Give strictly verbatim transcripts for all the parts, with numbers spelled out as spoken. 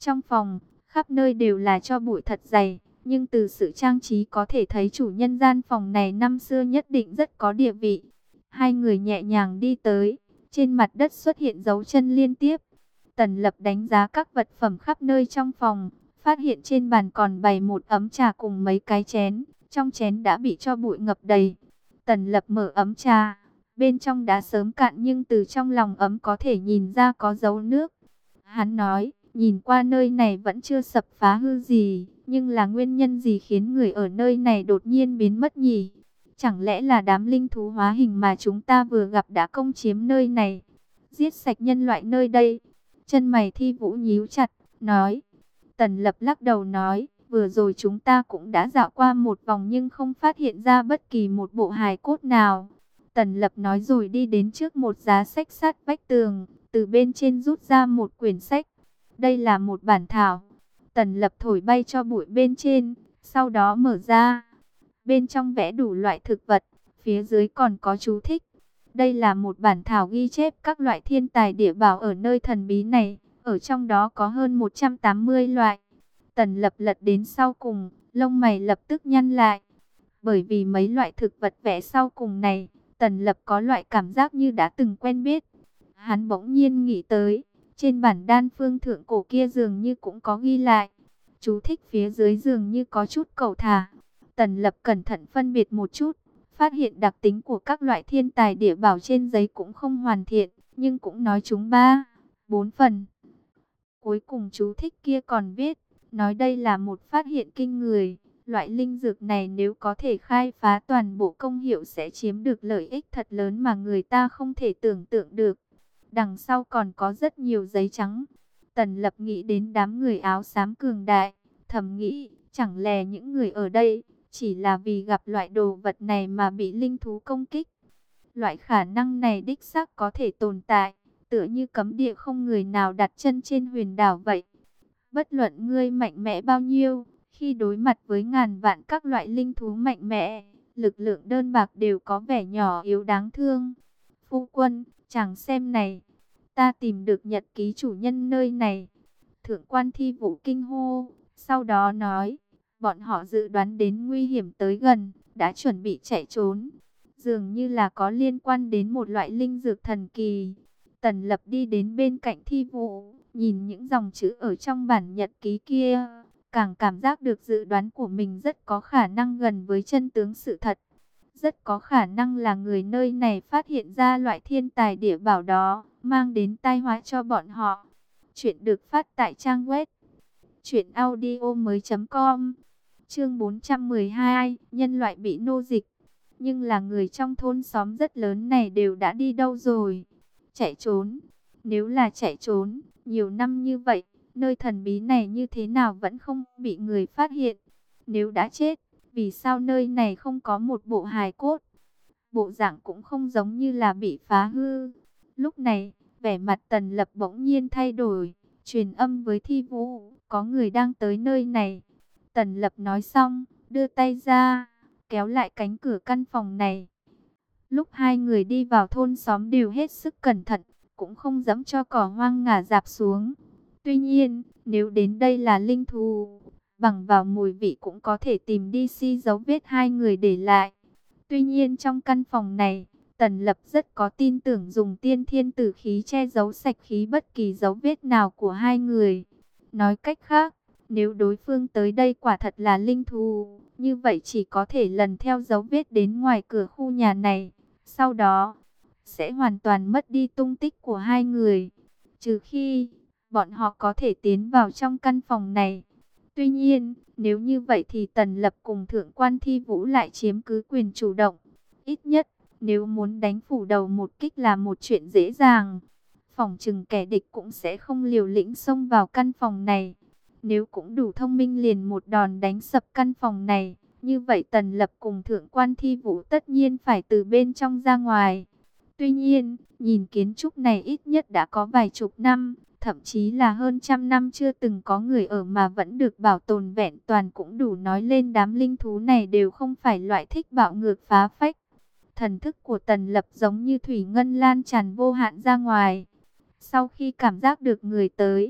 Trong phòng, khắp nơi đều là tro bụi thật dày, nhưng từ sự trang trí có thể thấy chủ nhân gian phòng này năm xưa nhất định rất có địa vị. Hai người nhẹ nhàng đi tới, trên mặt đất xuất hiện dấu chân liên tiếp. Tần Lập đánh giá các vật phẩm khắp nơi trong phòng, phát hiện trên bàn còn bày một ấm trà cùng mấy cái chén, trong chén đã bị tro bụi ngập đầy. Tần Lập mở ấm trà, bên trong đã sớm cạn nhưng từ trong lòng ấm có thể nhìn ra có dấu nước. Hắn nói, nhìn qua nơi này vẫn chưa sập phá hư gì, nhưng là nguyên nhân gì khiến người ở nơi này đột nhiên biến mất nhỉ? Chẳng lẽ là đám linh thú hóa hình mà chúng ta vừa gặp đã công chiếm nơi này, giết sạch nhân loại nơi đây? Chân mày Thi Vũ nhíu chặt, nói. Tần Lập lắc đầu nói, vừa rồi chúng ta cũng đã dạo qua một vòng nhưng không phát hiện ra bất kỳ một bộ hài cốt nào. Tần Lập nói rồi đi đến trước một giá sách sát vách tường, từ bên trên rút ra một quyển sách. Đây là một bản thảo. Tần Lập thổi bay cho bụi bên trên, sau đó mở ra. Bên trong vẽ đủ loại thực vật, phía dưới còn có chú thích. Đây là một bản thảo ghi chép các loại thiên tài địa bảo ở nơi thần bí này, ở trong đó có hơn một trăm tám mươi loại. Tần Lập lật đến sau cùng, lông mày lập tức nhăn lại. Bởi vì mấy loại thực vật vẽ sau cùng này, Tần Lập có loại cảm giác như đã từng quen biết. Hắn bỗng nhiên nghĩ tới, trên bản đan phương thượng cổ kia dường như cũng có ghi lại. Chú thích phía dưới dường như có chút cẩu thả. Tần Lập cẩn thận phân biệt một chút, phát hiện đặc tính của các loại thiên tài địa bảo trên giấy cũng không hoàn thiện, nhưng cũng nói chúng ba, bốn phần. Cuối cùng chú thích kia còn viết, nói đây là một phát hiện kinh người. Loại linh dược này nếu có thể khai phá toàn bộ công hiệu sẽ chiếm được lợi ích thật lớn mà người ta không thể tưởng tượng được. Đằng sau còn có rất nhiều giấy trắng. Tần Lập nghĩ đến đám người áo xám cường đại, thầm nghĩ, chẳng lẽ những người ở đây chỉ là vì gặp loại đồ vật này mà bị linh thú công kích. Loại khả năng này đích xác có thể tồn tại, tựa như cấm địa không người nào đặt chân trên huyền đảo vậy. Bất luận ngươi mạnh mẽ bao nhiêu, khi đối mặt với ngàn vạn các loại linh thú mạnh mẽ, lực lượng đơn bạc đều có vẻ nhỏ yếu đáng thương. Phu quân, chàng xem này, ta tìm được nhật ký chủ nhân nơi này. Thượng quan Thi Vũ kinh hô, sau đó nói, bọn họ dự đoán đến nguy hiểm tới gần, đã chuẩn bị chạy trốn. Dường như là có liên quan đến một loại linh dược thần kỳ. Tần Lập đi đến bên cạnh Thi Vũ, nhìn những dòng chữ ở trong bản nhật ký kia, càng cảm giác được dự đoán của mình rất có khả năng gần với chân tướng sự thật. Rất có khả năng là người nơi này phát hiện ra loại thiên tài địa bảo đó, mang đến tai họa cho bọn họ. Chuyện được phát tại trang web truyện audio mới chấm com. Chương bốn trăm mười hai, nhân loại bị nô dịch. Nhưng là người trong thôn xóm rất lớn này đều đã đi đâu rồi? Chạy trốn. Nếu là chạy trốn, nhiều năm như vậy, nơi thần bí này như thế nào vẫn không bị người phát hiện? Nếu đã chết, vì sao nơi này không có một bộ hài cốt? Bộ dạng cũng không giống như là bị phá hư. Lúc này, vẻ mặt Tần Lập bỗng nhiên thay đổi, truyền âm với Thi Vũ, có người đang tới nơi này. Tần Lập nói xong, đưa tay ra, kéo lại cánh cửa căn phòng này. Lúc hai người đi vào thôn xóm đều hết sức cẩn thận, cũng không dẫm cho cỏ hoang ngả dạp xuống. Tuy nhiên, nếu đến đây là linh thú, bằng vào mùi vị cũng có thể tìm đi si dấu vết hai người để lại. Tuy nhiên trong căn phòng này, Tần Lập rất có tin tưởng dùng tiên thiên tử khí che giấu sạch khí bất kỳ dấu vết nào của hai người. Nói cách khác, nếu đối phương tới đây quả thật là linh thú, như vậy chỉ có thể lần theo dấu vết đến ngoài cửa khu nhà này. Sau đó, sẽ hoàn toàn mất đi tung tích của hai người. Trừ khi, bọn họ có thể tiến vào trong căn phòng này. Tuy nhiên, nếu như vậy thì Tần Lập cùng Thượng quan Thi Vũ lại chiếm cứ quyền chủ động. Ít nhất, nếu muốn đánh phủ đầu một kích là một chuyện dễ dàng. Phỏng chừng kẻ địch cũng sẽ không liều lĩnh xông vào căn phòng này. Nếu cũng đủ thông minh liền một đòn đánh sập căn phòng này, như vậy Tần Lập cùng Thượng quan Thi Vũ tất nhiên phải từ bên trong ra ngoài. Tuy nhiên, nhìn kiến trúc này ít nhất đã có vài chục năm, thậm chí là hơn trăm năm chưa từng có người ở mà vẫn được bảo tồn vẹn toàn cũng đủ nói lên đám linh thú này đều không phải loại thích bạo ngược phá phách. Thần thức của Tần Lập giống như thủy ngân lan tràn vô hạn ra ngoài. Sau khi cảm giác được người tới,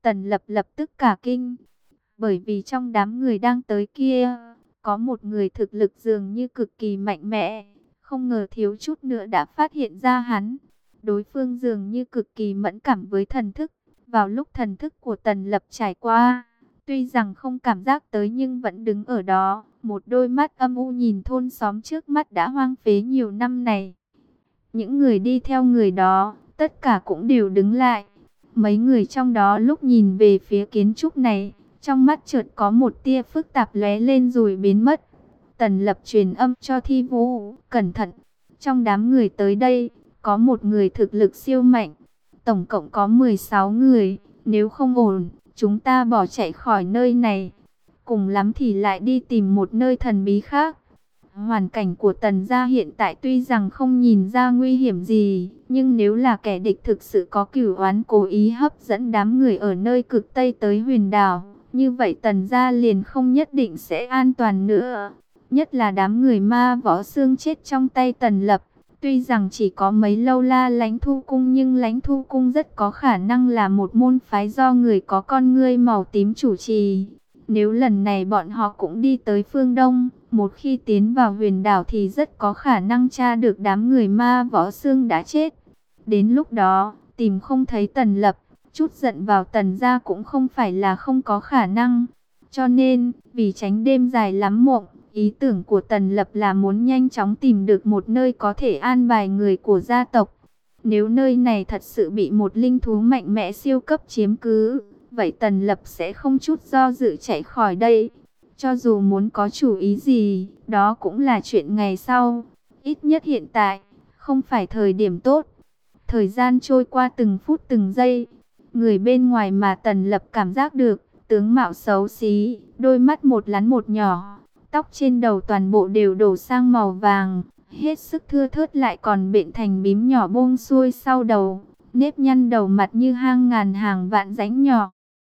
Tần Lập lập tức cả kinh, bởi vì trong đám người đang tới kia, có một người thực lực dường như cực kỳ mạnh mẽ, không ngờ thiếu chút nữa đã phát hiện ra hắn. Đối phương dường như cực kỳ mẫn cảm với thần thức, vào lúc thần thức của Tần Lập trải qua, tuy rằng không cảm giác tới nhưng vẫn đứng ở đó, một đôi mắt âm u nhìn thôn xóm trước mắt đã hoang phế nhiều năm này. Những người đi theo người đó, tất cả cũng đều đứng lại. Mấy người trong đó lúc nhìn về phía kiến trúc này, trong mắt chợt có một tia phức tạp lóe lên rồi biến mất. Tần Lập truyền âm cho Thi Vũ, cẩn thận, trong đám người tới đây, có một người thực lực siêu mạnh. Tổng cộng có mười sáu người, nếu không ổn, chúng ta bỏ chạy khỏi nơi này. Cùng lắm thì lại đi tìm một nơi thần bí khác. Hoàn cảnh của Tần gia hiện tại tuy rằng không nhìn ra nguy hiểm gì, nhưng nếu là kẻ địch thực sự có cửu oán cố ý hấp dẫn đám người ở nơi cực Tây tới Huyền Đảo, như vậy Tần gia liền không nhất định sẽ an toàn nữa. Nhất là đám người ma võ xương chết trong tay Tần Lập. Tuy rằng chỉ có mấy lâu la Lãnh Thu Cung, nhưng Lãnh Thu Cung rất có khả năng là một môn phái do người có con ngươi màu tím chủ trì. Nếu lần này bọn họ cũng đi tới phương Đông, một khi tiến vào Huyền Đảo thì rất có khả năng tra được đám người ma võ xương đã chết. Đến lúc đó, tìm không thấy Tần Lập, chút giận vào Tần gia cũng không phải là không có khả năng. Cho nên, vì tránh đêm dài lắm mộng, ý tưởng của Tần Lập là muốn nhanh chóng tìm được một nơi có thể an bài người của gia tộc. Nếu nơi này thật sự bị một linh thú mạnh mẽ siêu cấp chiếm cứ, vậy Tần Lập sẽ không chút do dự chạy khỏi đây. Cho dù muốn có chủ ý gì, đó cũng là chuyện ngày sau. Ít nhất hiện tại, không phải thời điểm tốt. Thời gian trôi qua từng phút từng giây. Người bên ngoài mà Tần Lập cảm giác được, tướng mạo xấu xí, đôi mắt một lắn một nhỏ, tóc trên đầu toàn bộ đều đổ sang màu vàng, hết sức thưa thớt lại còn bện thành bím nhỏ buông xuôi sau đầu, nếp nhăn đầu mặt như hang ngàn hàng vạn rãnh nhỏ.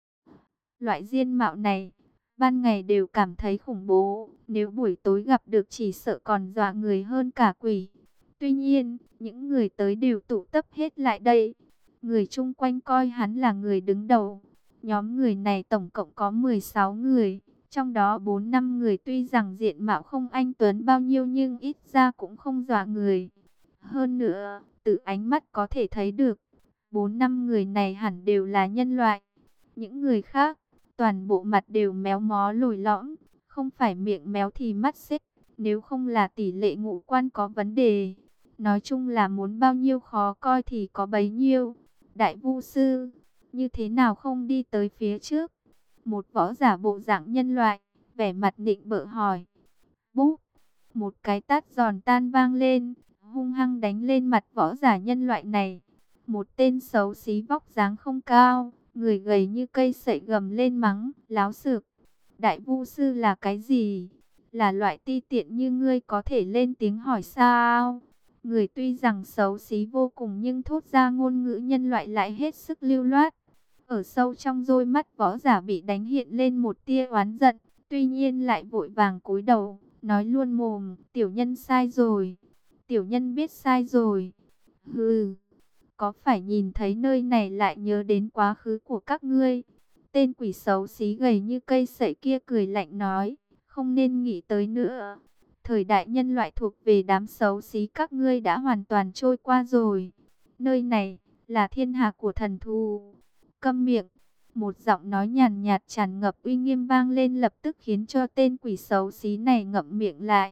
Loại diên mạo này, ban ngày đều cảm thấy khủng bố, nếu buổi tối gặp được chỉ sợ còn dọa người hơn cả quỷ. Tuy nhiên, những người tới đều tụ tập hết lại đây. Người chung quanh coi hắn là người đứng đầu. Nhóm người này tổng cộng có mười sáu người, trong đó bốn năm người tuy rằng diện mạo không anh tuấn bao nhiêu nhưng ít ra cũng không dọa người. Hơn nữa, từ ánh mắt có thể thấy được, bốn năm người này hẳn đều là nhân loại. Những người khác, toàn bộ mặt đều méo mó lồi lõm, không phải miệng méo thì mắt xích, nếu không là tỷ lệ ngũ quan có vấn đề. Nói chung là muốn bao nhiêu khó coi thì có bấy nhiêu. Đại Vu sư, như thế nào không đi tới phía trước? Một võ giả bộ dạng nhân loại, vẻ mặt nịnh bợ hỏi. Búp, một cái tát giòn tan vang lên, hung hăng đánh lên mặt võ giả nhân loại này. Một tên xấu xí vóc dáng không cao, người gầy như cây sậy gầm lên mắng, láo xược. Đại Vu sư là cái gì? Là loại ti tiện như ngươi có thể lên tiếng hỏi sao? Người tuy rằng xấu xí vô cùng nhưng thốt ra ngôn ngữ nhân loại lại hết sức lưu loát. Ở sâu trong đôi mắt võ giả bị đánh hiện lên một tia oán giận, tuy nhiên lại vội vàng cúi đầu, nói luôn mồm, tiểu nhân sai rồi, tiểu nhân biết sai rồi. Hừ, có phải nhìn thấy nơi này lại nhớ đến quá khứ của các ngươi? Tên quỷ xấu xí gầy như cây sậy kia cười lạnh nói, không nên nghĩ tới nữa. Thời đại nhân loại thuộc về đám xấu xí các ngươi đã hoàn toàn trôi qua rồi. Nơi này là thiên hạ của thần thù. Câm miệng. Một giọng nói nhàn nhạt tràn ngập uy nghiêm vang lên lập tức khiến cho tên quỷ xấu xí này ngậm miệng lại.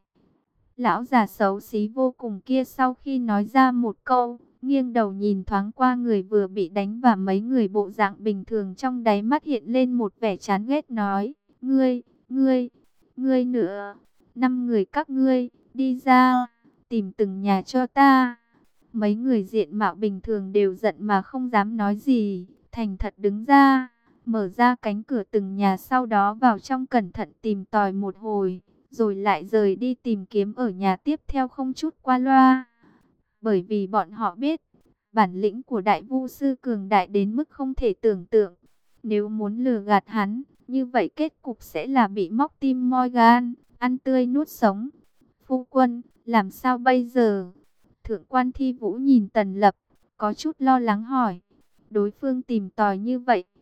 Lão già xấu xí vô cùng kia sau khi nói ra một câu, nghiêng đầu nhìn thoáng qua người vừa bị đánh và mấy người bộ dạng bình thường trong đáy mắt hiện lên một vẻ chán ghét nói, ngươi, ngươi, ngươi nữa, năm người các ngươi, đi ra, tìm từng nhà cho ta. Mấy người diện mạo bình thường đều giận mà không dám nói gì, thành thật đứng ra, mở ra cánh cửa từng nhà sau đó vào trong cẩn thận tìm tòi một hồi, rồi lại rời đi tìm kiếm ở nhà tiếp theo không chút qua loa. Bởi vì bọn họ biết, bản lĩnh của Đại Vu sư cường đại đến mức không thể tưởng tượng. Nếu muốn lừa gạt hắn, như vậy kết cục sẽ là bị móc tim moi gan, ăn tươi nuốt sống. Phu quân, làm sao bây giờ? Thượng quan Thi Vũ nhìn Tần Lập, có chút lo lắng hỏi. Đối phương tìm tòi như vậy,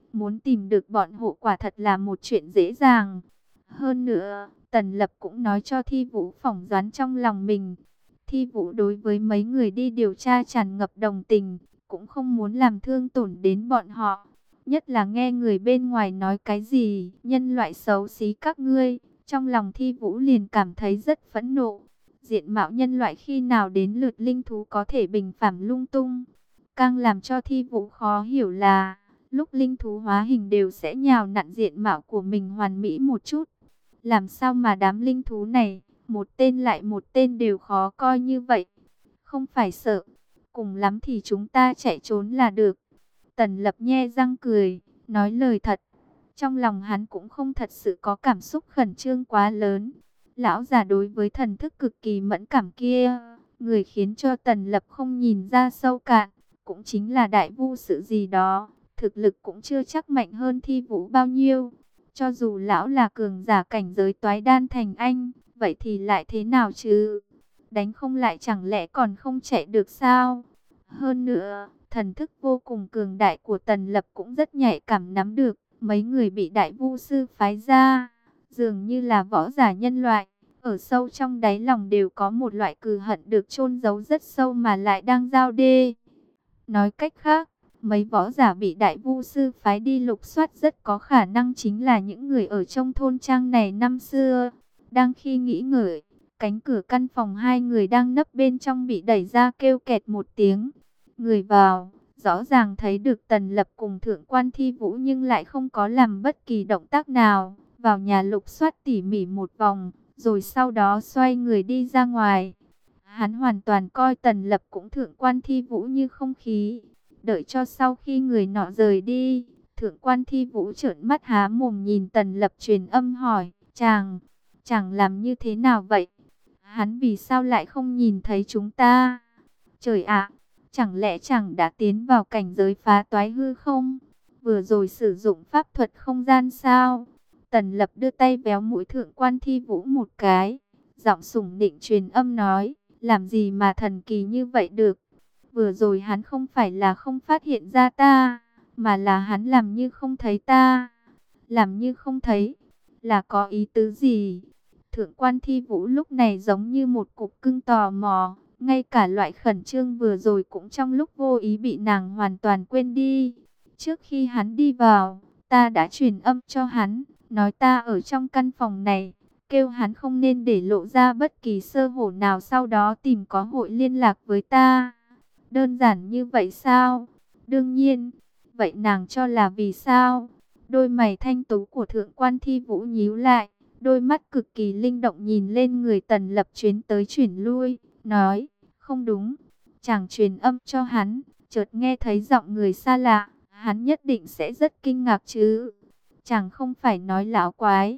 Muốn tìm được bọn họ quả thật là một chuyện dễ dàng. Hơn nữa, Tần Lập cũng nói cho Thi Vũ phỏng đoán trong lòng mình. Thi Vũ đối với mấy người đi điều tra tràn ngập đồng tình, cũng không muốn làm thương tổn đến bọn họ. Nhất là nghe người bên ngoài nói cái gì, nhân loại xấu xí các ngươi, trong lòng Thi Vũ liền cảm thấy rất phẫn nộ. Diện mạo nhân loại khi nào đến lượt linh thú có thể bình phàm lung tung. Càng làm cho Thi Vũ khó hiểu là, lúc linh thú hóa hình đều sẽ nhào nặn diện mạo của mình hoàn mỹ một chút. Làm sao mà đám linh thú này, một tên lại một tên đều khó coi như vậy? Không phải sợ, cùng lắm thì chúng ta chạy trốn là được. Tần Lập nhe răng cười, nói lời thật. Trong lòng hắn cũng không thật sự có cảm xúc khẩn trương quá lớn. Lão già đối với thần thức cực kỳ mẫn cảm kia, người khiến cho Tần Lập không nhìn ra sâu cạn, cũng chính là đại vu sự gì đó. Thực lực cũng chưa chắc mạnh hơn Thi Vũ bao nhiêu. Cho dù lão là cường giả cảnh giới toái đan thành anh, vậy thì lại thế nào chứ? Đánh không lại chẳng lẽ còn không chạy được sao? Hơn nữa, thần thức vô cùng cường đại của Tần Lập cũng rất nhạy cảm nắm được. Mấy người bị đại vu sư phái ra, dường như là võ giả nhân loại. Ở sâu trong đáy lòng đều có một loại cừu hận được chôn giấu rất sâu mà lại đang giao đê. Nói cách khác, mấy võ giả bị đại vu sư phái đi lục soát rất có khả năng chính là những người ở trong thôn trang này năm xưa. Đang khi nghĩ ngợi, cánh cửa căn phòng hai người đang nấp bên trong bị đẩy ra kêu kẹt một tiếng. Người vào, rõ ràng thấy được Tần Lập cùng Thượng quan Thi Vũ nhưng lại không có làm bất kỳ động tác nào. Vào nhà lục soát tỉ mỉ một vòng, rồi sau đó xoay người đi ra ngoài. Hắn hoàn toàn coi Tần Lập cũng Thượng quan Thi Vũ như không khí. Đợi cho sau khi người nọ rời đi, Thượng quan Thi Vũ trợn mắt há mồm nhìn Tần Lập truyền âm hỏi, chàng, chàng làm như thế nào vậy? Hắn vì sao lại không nhìn thấy chúng ta? Trời ạ, chẳng lẽ chàng đã tiến vào cảnh giới phá toái hư không? Vừa rồi sử dụng pháp thuật không gian sao? Tần Lập đưa tay véo mũi Thượng quan Thi Vũ một cái, giọng sủng nịnh truyền âm nói, làm gì mà thần kỳ như vậy được? Vừa rồi hắn không phải là không phát hiện ra ta, mà là hắn làm như không thấy ta. Làm như không thấy, là có ý tứ gì? Thượng quan Thi Vũ lúc này giống như một cục cưng tò mò, ngay cả loại khẩn trương vừa rồi cũng trong lúc vô ý bị nàng hoàn toàn quên đi. Trước khi hắn đi vào, ta đã truyền âm cho hắn, nói ta ở trong căn phòng này, kêu hắn không nên để lộ ra bất kỳ sơ hở nào, sau đó tìm có hội liên lạc với ta. Đơn giản như vậy sao? Đương nhiên. Vậy nàng cho là vì sao? Đôi mày thanh tú của Thượng quan Thi Vũ nhíu lại, đôi mắt cực kỳ linh động nhìn lên người Tần Lập chuyến tới chuyển lui, nói, không đúng. Chàng truyền âm cho hắn, chợt nghe thấy giọng người xa lạ, hắn nhất định sẽ rất kinh ngạc chứ. Chàng không phải nói lão quái.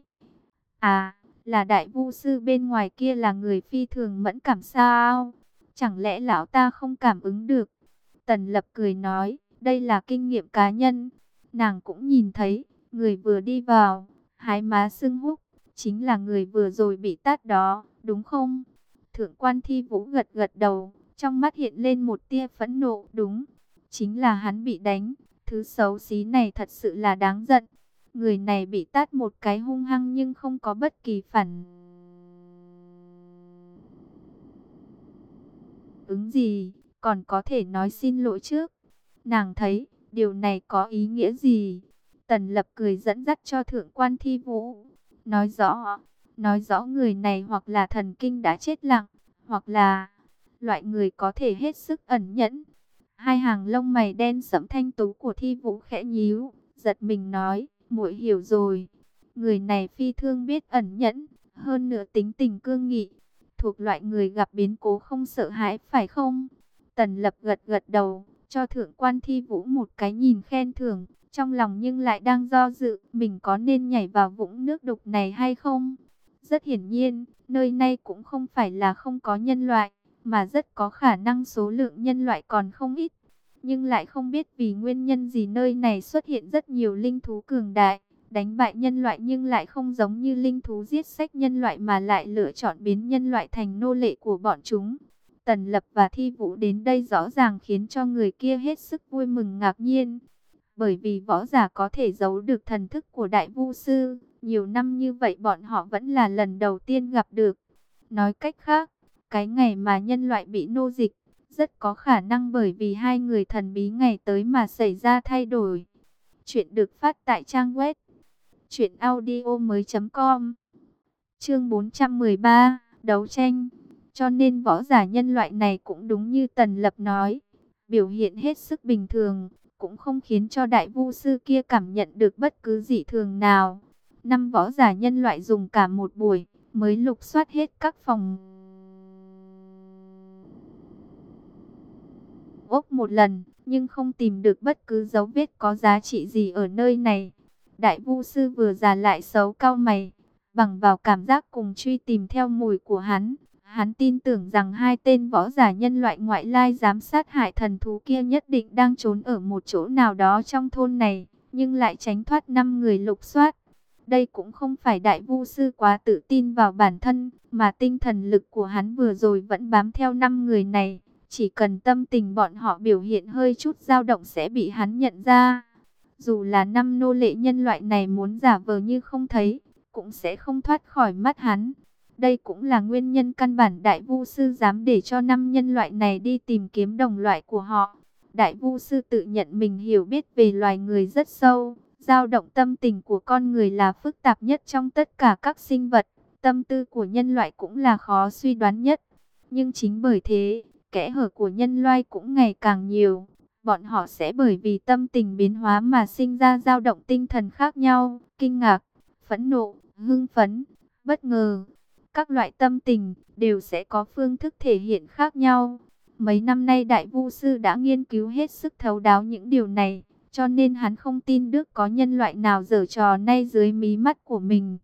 À, là đại vu sư bên ngoài kia là người phi thường mẫn cảm sao? Chẳng lẽ lão ta không cảm ứng được? Tần Lập cười nói, đây là kinh nghiệm cá nhân. Nàng cũng nhìn thấy, người vừa đi vào, hái má sưng húp, chính là người vừa rồi bị tát đó, đúng không? Thượng quan Thi Vũ gật gật đầu, trong mắt hiện lên một tia phẫn nộ, đúng, chính là hắn bị đánh. Thứ xấu xí này thật sự là đáng giận. Người này bị tát một cái hung hăng nhưng không có bất kỳ phản ứng gì, còn có thể nói xin lỗi trước. Nàng thấy, điều này có ý nghĩa gì? Tần Lập cười dẫn dắt cho Thượng quan Thi Vũ. Nói rõ, nói rõ người này hoặc là thần kinh đã chết lặng, hoặc là loại người có thể hết sức ẩn nhẫn. Hai hàng lông mày đen sẫm thanh tú của Thi Vũ khẽ nhíu, giật mình nói, muội hiểu rồi. Người này phi thường biết ẩn nhẫn, hơn nữa tính tình cương nghị, thuộc loại người gặp biến cố không sợ hãi phải không? Tần Lập gật gật đầu, cho Thượng quan Thi Vũ một cái nhìn khen thưởng, trong lòng nhưng lại đang do dự, mình có nên nhảy vào vũng nước đục này hay không? Rất hiển nhiên, nơi này cũng không phải là không có nhân loại, mà rất có khả năng số lượng nhân loại còn không ít. Nhưng lại không biết vì nguyên nhân gì nơi này xuất hiện rất nhiều linh thú cường đại, đánh bại nhân loại nhưng lại không giống như linh thú giết sách nhân loại mà lại lựa chọn biến nhân loại thành nô lệ của bọn chúng. Tần Lập và Thi Vũ đến đây rõ ràng khiến cho người kia hết sức vui mừng ngạc nhiên. Bởi vì võ giả có thể giấu được thần thức của đại vu sư, nhiều năm như vậy bọn họ vẫn là lần đầu tiên gặp được. Nói cách khác, cái ngày mà nhân loại bị nô dịch, rất có khả năng bởi vì hai người thần bí ngày tới mà xảy ra thay đổi. Chuyện được phát tại trang web truyện audio mới chấm com. Chương bốn trăm mười ba, đấu tranh. Cho nên võ giả nhân loại này cũng đúng như Tần Lập nói, biểu hiện hết sức bình thường, cũng không khiến cho đại vu sư kia cảm nhận được bất cứ dị thường nào. Năm võ giả nhân loại dùng cả một buổi mới lục soát hết các phòng ốc một lần, nhưng không tìm được bất cứ dấu vết có giá trị gì ở nơi này. Đại vu sư vừa già lại xấu cau mày, bằng vào cảm giác cùng truy tìm theo mùi của hắn. Hắn tin tưởng rằng hai tên võ giả nhân loại ngoại lai dám sát hại thần thú kia nhất định đang trốn ở một chỗ nào đó trong thôn này, nhưng lại tránh thoát năm người lục soát. Đây cũng không phải đại vu sư quá tự tin vào bản thân, mà tinh thần lực của hắn vừa rồi vẫn bám theo năm người này. Chỉ cần tâm tình bọn họ biểu hiện hơi chút dao động sẽ bị hắn nhận ra. Dù là năm nô lệ nhân loại này muốn giả vờ như không thấy, cũng sẽ không thoát khỏi mắt hắn. Đây cũng là nguyên nhân căn bản đại vu sư dám để cho năm nhân loại này đi tìm kiếm đồng loại của họ. Đại vu sư tự nhận mình hiểu biết về loài người rất sâu. Dao động tâm tình của con người là phức tạp nhất trong tất cả các sinh vật. Tâm tư của nhân loại cũng là khó suy đoán nhất. Nhưng chính bởi thế, kẽ hở của nhân loại cũng ngày càng nhiều. Bọn họ sẽ bởi vì tâm tình biến hóa mà sinh ra dao động tinh thần khác nhau, kinh ngạc, phẫn nộ, hưng phấn, bất ngờ. Các loại tâm tình đều sẽ có phương thức thể hiện khác nhau. Mấy năm nay đại vu sư đã nghiên cứu hết sức thấu đáo những điều này, cho nên hắn không tin Đức có nhân loại nào giở trò nay dưới mí mắt của mình.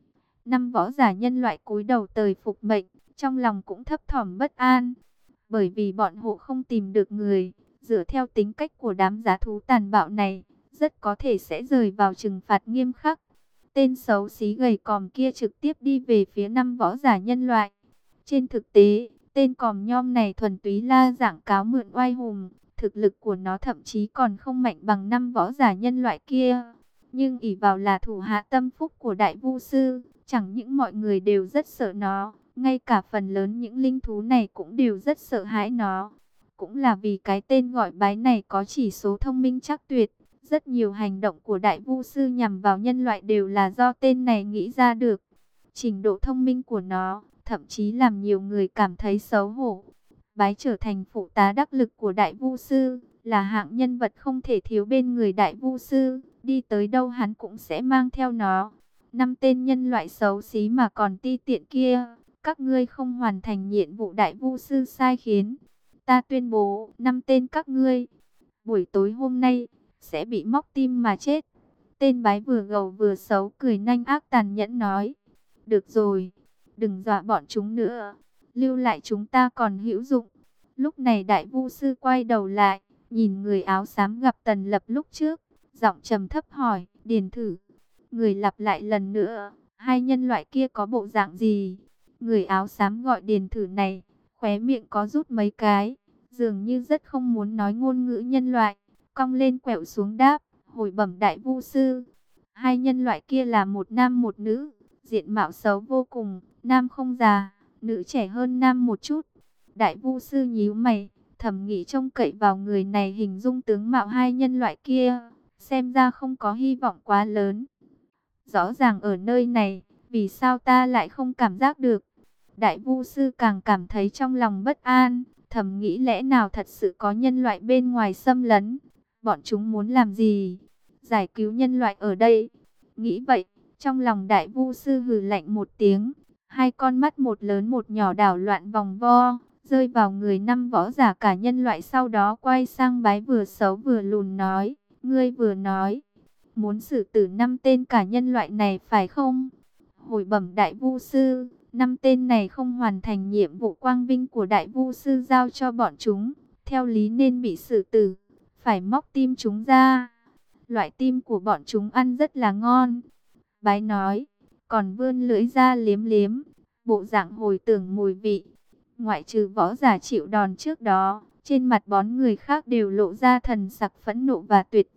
Năm võ giả nhân loại cúi đầu tời phục mệnh, trong lòng cũng thấp thỏm bất an. Bởi vì bọn họ không tìm được người, dựa theo tính cách của đám giá thú tàn bạo này, rất có thể sẽ rơi vào trừng phạt nghiêm khắc. Tên xấu xí gầy còm kia trực tiếp đi về phía năm võ giả nhân loại. Trên thực tế, tên còm nhom này thuần túy là dạng cáo mượn oai hùng, thực lực của nó thậm chí còn không mạnh bằng năm võ giả nhân loại kia. Nhưng ỷ vào là thủ hạ tâm phúc của đại vu sư, chẳng những mọi người đều rất sợ nó, ngay cả phần lớn những linh thú này cũng đều rất sợ hãi nó. Cũng là vì cái tên gọi bái này có chỉ số thông minh chắc tuyệt. Rất nhiều hành động của đại vu sư nhằm vào nhân loại đều là do tên này nghĩ ra được. Trình độ thông minh của nó thậm chí làm nhiều người cảm thấy xấu hổ. Bái trở thành phụ tá đắc lực của đại vu sư, là hạng nhân vật không thể thiếu bên người đại vu sư. Đi tới đâu hắn cũng sẽ mang theo nó. Năm tên nhân loại xấu xí mà còn ti tiện kia, các ngươi không hoàn thành nhiệm vụ đại vu sư sai khiến, ta tuyên bố năm tên các ngươi buổi tối hôm nay sẽ bị móc tim mà chết. Tên bái vừa gầu vừa xấu cười nhanh ác tàn nhẫn nói. Được rồi, đừng dọa bọn chúng nữa, lưu lại chúng ta còn hữu dụng. Lúc này đại vu sư quay đầu lại, nhìn người áo xám gặp Tần Lập lúc trước, giọng trầm thấp hỏi, Điền Thử. Người lặp lại lần nữa, hai nhân loại kia có bộ dạng gì? Người áo xám gọi Điền Thử này, khóe miệng có rút mấy cái, dường như rất không muốn nói ngôn ngữ nhân loại, cong lên quẹo xuống đáp, hồi bẩm đại vu sư. Hai nhân loại kia là một nam một nữ, diện mạo xấu vô cùng, nam không già, nữ trẻ hơn nam một chút. Đại vu sư nhíu mày, thầm nghĩ trông cậy vào người này hình dung tướng mạo hai nhân loại kia, xem ra không có hy vọng quá lớn. Rõ ràng ở nơi này, vì sao ta lại không cảm giác được? Đại vu sư càng cảm thấy trong lòng bất an, thầm nghĩ lẽ nào thật sự có nhân loại bên ngoài xâm lấn? Bọn chúng muốn làm gì? Giải cứu nhân loại ở đây? Nghĩ vậy, trong lòng đại vu sư hừ lạnh một tiếng, hai con mắt một lớn một nhỏ đảo loạn vòng vo, rơi vào người năm võ giả cả nhân loại, sau đó quay sang bái vừa xấu vừa lùn nói, ngươi vừa nói, muốn xử tử năm tên cả nhân loại này phải không? Hồi bẩm đại vu sư, năm tên này không hoàn thành nhiệm vụ quang vinh của đại vu sư giao cho bọn chúng, theo lý nên bị xử tử, phải móc tim chúng ra. Loại tim của bọn chúng ăn rất là ngon. Bái nói, còn vươn lưỡi ra liếm liếm, bộ dạng hồi tưởng mùi vị. Ngoại trừ võ giả chịu đòn trước đó, trên mặt bón người khác đều lộ ra thần sắc phẫn nộ và tuyệt vọng.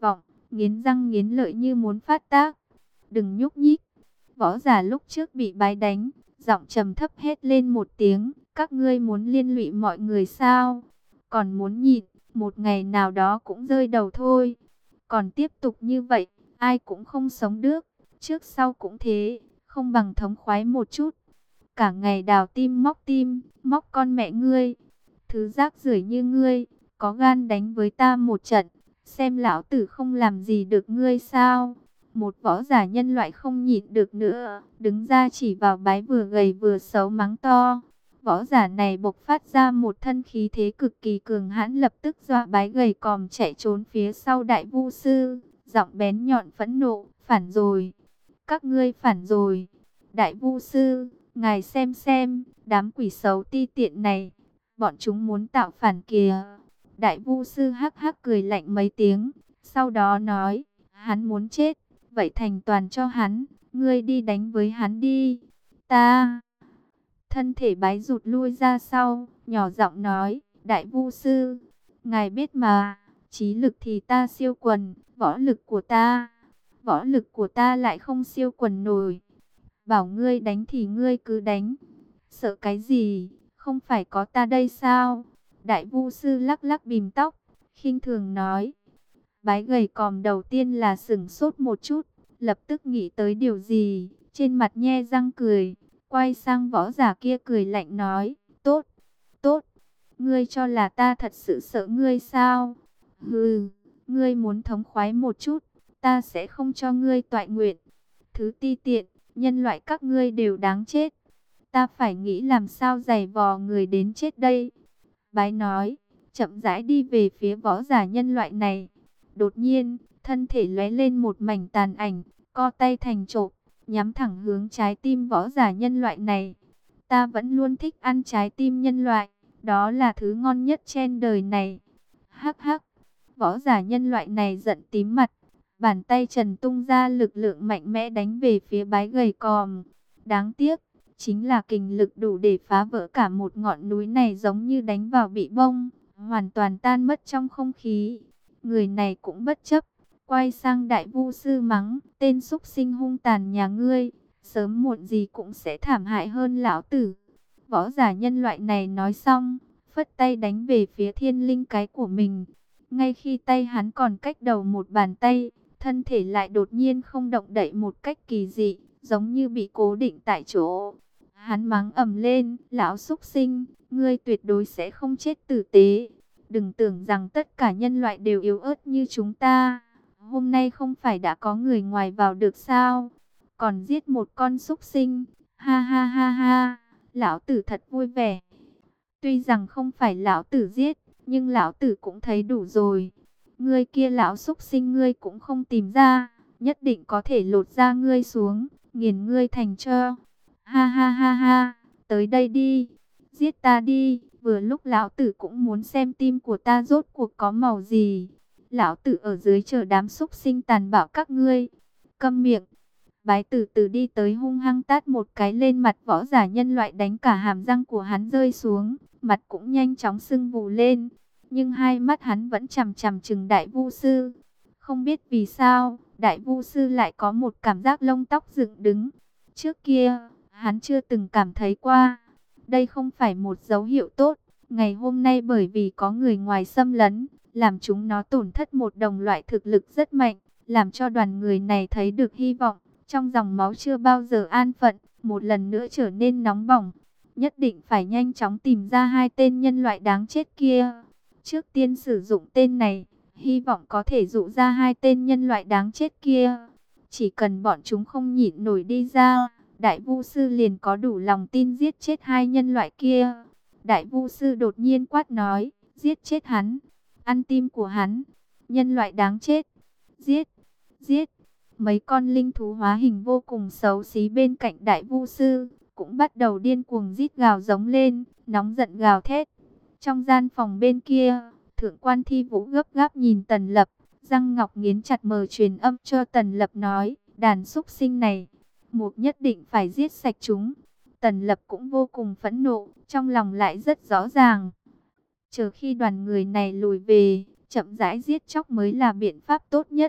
nghiến răng nghiến lợi như muốn phát tác. Đừng nhúc nhích. Võ giả lúc trước bị bái đánh, giọng trầm thấp hét lên một tiếng, các ngươi muốn liên lụy mọi người sao? Còn muốn nhịn, một ngày nào đó cũng rơi đầu thôi. Còn tiếp tục như vậy, ai cũng không sống được, trước sau cũng thế, không bằng thống khoái một chút. Cả ngày đào tim móc tim, móc con mẹ ngươi. Thứ rác rưởi như ngươi, có gan đánh với ta một trận, xem lão tử không làm gì được ngươi sao? Một võ giả nhân loại không nhịn được nữa, đứng ra chỉ vào Bái vừa gầy vừa xấu mắng to. Võ giả này bộc phát ra một thân khí thế cực kỳ cường hãn, lập tức dọa Bái gầy còm chạy trốn phía sau Đại Vu sư, giọng bén nhọn phẫn nộ, phản rồi, các ngươi phản rồi. Đại Vu sư, ngài xem xem, đám quỷ xấu ti tiện này, bọn chúng muốn tạo phản kìa. Đại Vu sư hắc hắc cười lạnh mấy tiếng, sau đó nói, hắn muốn chết, vậy thành toàn cho hắn, ngươi đi đánh với hắn đi. Ta... Thân thể Bái rụt lui ra sau, nhỏ giọng nói, Đại Vu sư, ngài biết mà, trí lực thì ta siêu quần, võ lực của ta, võ lực của ta lại không siêu quần nổi. Bảo ngươi đánh thì ngươi cứ đánh, sợ cái gì, không phải có ta đây sao? Đại Vu sư lắc lắc bím tóc, khinh thường nói. Bái gầy còm đầu tiên là sửng sốt một chút, lập tức nghĩ tới điều gì, trên mặt nhe răng cười, quay sang võ giả kia cười lạnh nói, tốt, tốt, ngươi cho là ta thật sự sợ ngươi sao? Hừ, ngươi muốn thống khoái một chút, ta sẽ không cho ngươi toại nguyện. Thứ ti tiện, nhân loại các ngươi đều đáng chết. Ta phải nghĩ làm sao giày vò người đến chết đây. Bái nói, chậm rãi đi về phía võ giả nhân loại này. Đột nhiên, thân thể lóe lên một mảnh tàn ảnh, co tay thành chộp, nhắm thẳng hướng trái tim võ giả nhân loại này. Ta vẫn luôn thích ăn trái tim nhân loại, đó là thứ ngon nhất trên đời này. Hắc hắc, võ giả nhân loại này giận tím mặt, bàn tay trần tung ra lực lượng mạnh mẽ đánh về phía Bái gầy còm. Đáng tiếc, chính là kình lực đủ để phá vỡ cả một ngọn núi này, giống như đánh vào bị bông, hoàn toàn tan mất trong không khí. Người này cũng bất chấp, quay sang Đại Vu sư mắng, tên súc sinh hung tàn nhà ngươi, sớm muộn gì cũng sẽ thảm hại hơn lão tử. Võ giả nhân loại này nói xong, phất tay đánh về phía thiên linh cái của mình. Ngay khi tay hắn còn cách đầu một bàn tay, thân thể lại đột nhiên không động đậy một cách kỳ dị, giống như bị cố định tại chỗ. Hắn mắng ầm lên, lão súc sinh, ngươi tuyệt đối sẽ không chết tử tế. Đừng tưởng rằng tất cả nhân loại đều yếu ớt như chúng ta. Hôm nay không phải đã có người ngoài vào được sao? Còn giết một con súc sinh. Ha ha ha ha. Lão tử thật vui vẻ. Tuy rằng không phải lão tử giết, nhưng lão tử cũng thấy đủ rồi. Ngươi kia lão súc sinh ngươi cũng không tìm ra. Nhất định có thể lột da ngươi xuống, nghiền ngươi thành tro. Ha ha ha ha. Tới đây đi. Giết ta đi. Vừa lúc lão tử cũng muốn xem tim của ta rốt cuộc có màu gì. Lão tử ở dưới chờ đám súc sinh tàn bạo các ngươi. Câm miệng. Bái từ từ đi tới hung hăng tát một cái lên mặt võ giả nhân loại, đánh cả hàm răng của hắn rơi xuống. Mặt cũng nhanh chóng sưng vù lên. Nhưng hai mắt hắn vẫn chằm chằm chừng Đại Vu sư. Không biết vì sao, Đại Vu sư lại có một cảm giác lông tóc dựng đứng. Trước kia, hắn chưa từng cảm thấy qua. Đây không phải một dấu hiệu tốt. Ngày hôm nay bởi vì có người ngoài xâm lấn, làm chúng nó tổn thất một đồng loại thực lực rất mạnh, làm cho đoàn người này thấy được hy vọng. Trong dòng máu chưa bao giờ an phận, một lần nữa trở nên nóng bỏng. Nhất định phải nhanh chóng tìm ra hai tên nhân loại đáng chết kia. Trước tiên sử dụng tên này, hy vọng có thể dụ ra hai tên nhân loại đáng chết kia. Chỉ cần bọn chúng không nhịn nổi đi ra, Đại Vu sư liền có đủ lòng tin giết chết hai nhân loại kia. Đại Vu sư đột nhiên quát nói, giết chết hắn, ăn tim của hắn, nhân loại đáng chết, giết, giết. Mấy con linh thú hóa hình vô cùng xấu xí bên cạnh Đại Vu sư cũng bắt đầu điên cuồng rít gào giống lên, nóng giận gào thét. Trong gian phòng bên kia, Thượng quan Thi Vũ gấp gáp nhìn Tần Lập, răng ngọc nghiến chặt mờ truyền âm cho Tần Lập nói, đàn súc sinh này, Mục nhất định phải giết sạch chúng. Tần Lập cũng vô cùng phẫn nộ, trong lòng lại rất rõ ràng. Chờ khi đoàn người này lùi về, chậm rãi giết chóc mới là biện pháp tốt nhất.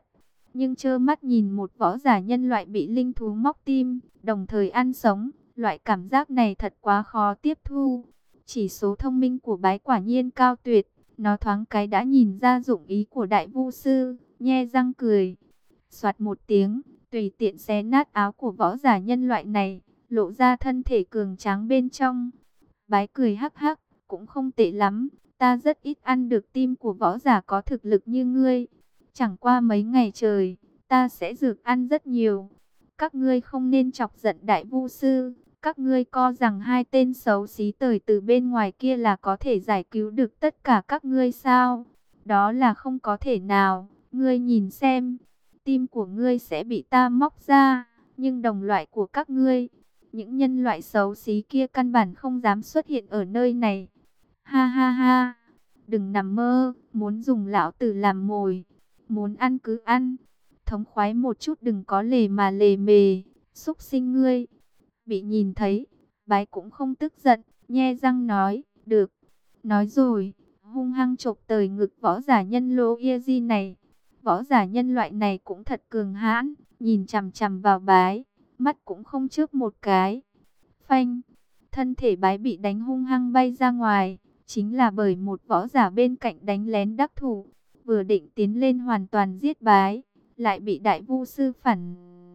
Nhưng trơ mắt nhìn một võ giả nhân loại bị linh thú móc tim, đồng thời ăn sống, loại cảm giác này thật quá khó tiếp thu. Chỉ số thông minh của bái quả nhiên cao tuyệt, nó thoáng cái đã nhìn ra dụng ý của đại vu sư, nhe răng cười. Soạt một tiếng, tùy tiện xé nát áo của võ giả nhân loại này, lộ ra thân thể cường tráng bên trong. Bái cười hắc hắc, cũng không tệ lắm, ta rất ít ăn được tim của võ giả có thực lực như ngươi. Chẳng qua mấy ngày trời, ta sẽ dược ăn rất nhiều. Các ngươi không nên chọc giận đại vu sư. Các ngươi co rằng hai tên xấu xí tời từ bên ngoài kia là có thể giải cứu được tất cả các ngươi sao? Đó là không có thể nào. Ngươi nhìn xem, tim của ngươi sẽ bị ta móc ra. Nhưng đồng loại của các ngươi, những nhân loại xấu xí kia căn bản không dám xuất hiện ở nơi này. Ha ha ha, đừng nằm mơ, muốn dùng lão tử làm mồi. Muốn ăn cứ ăn, thống khoái một chút đừng có lề mà lề mề, xúc sinh ngươi. Bị nhìn thấy, bái cũng không tức giận, nhe răng nói, được. Nói rồi, hung hăng chộp tời ngực võ giả nhân lô Yeji này. Võ giả nhân loại này cũng thật cường hãn, nhìn chằm chằm vào bái, mắt cũng không chớp một cái. Phanh, thân thể bái bị đánh hung hăng bay ra ngoài, chính là bởi một võ giả bên cạnh đánh lén đắc thủ. Vừa định tiến lên hoàn toàn giết bái, lại bị đại vu sư phản